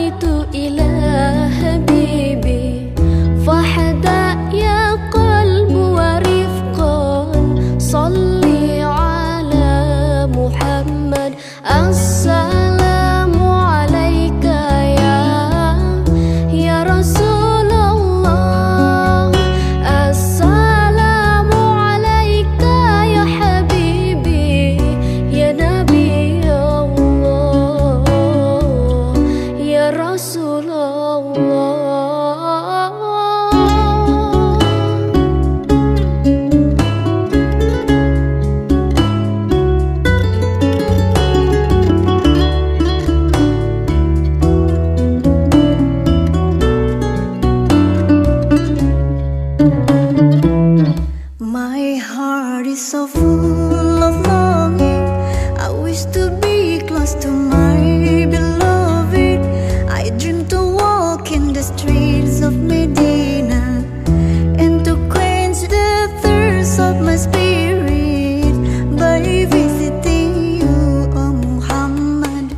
My heart is so full of longing. I wish to be close to my beloved. I dream to walk in the streets of Medina and to quench the thirst of my spirit by visiting you, oh Muhammad.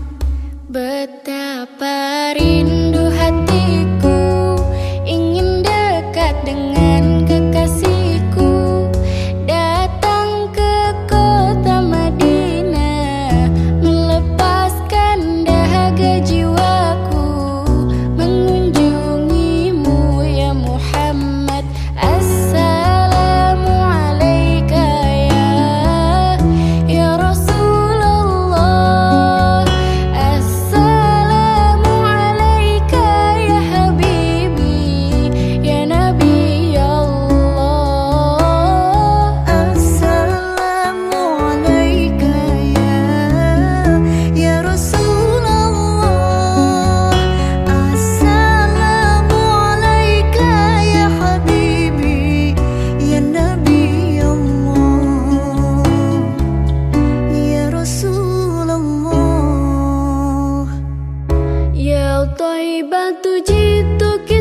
Betapa rindu hatiku ingin dekat dengan kekasihku, datang ke kota Madinah, melepaskan dahaga jiwaku, mengunjungimu ya Muhammad. Assalamu alaika ya Rasulullah. Assalamu alaika ya Habibi ya Nabi Allah. Assalamu alaika ya Rasulullah. Assalamu alaika ya Habibi ya Nabi Allah, ya Rasulullah. Ya Thaibatu jitu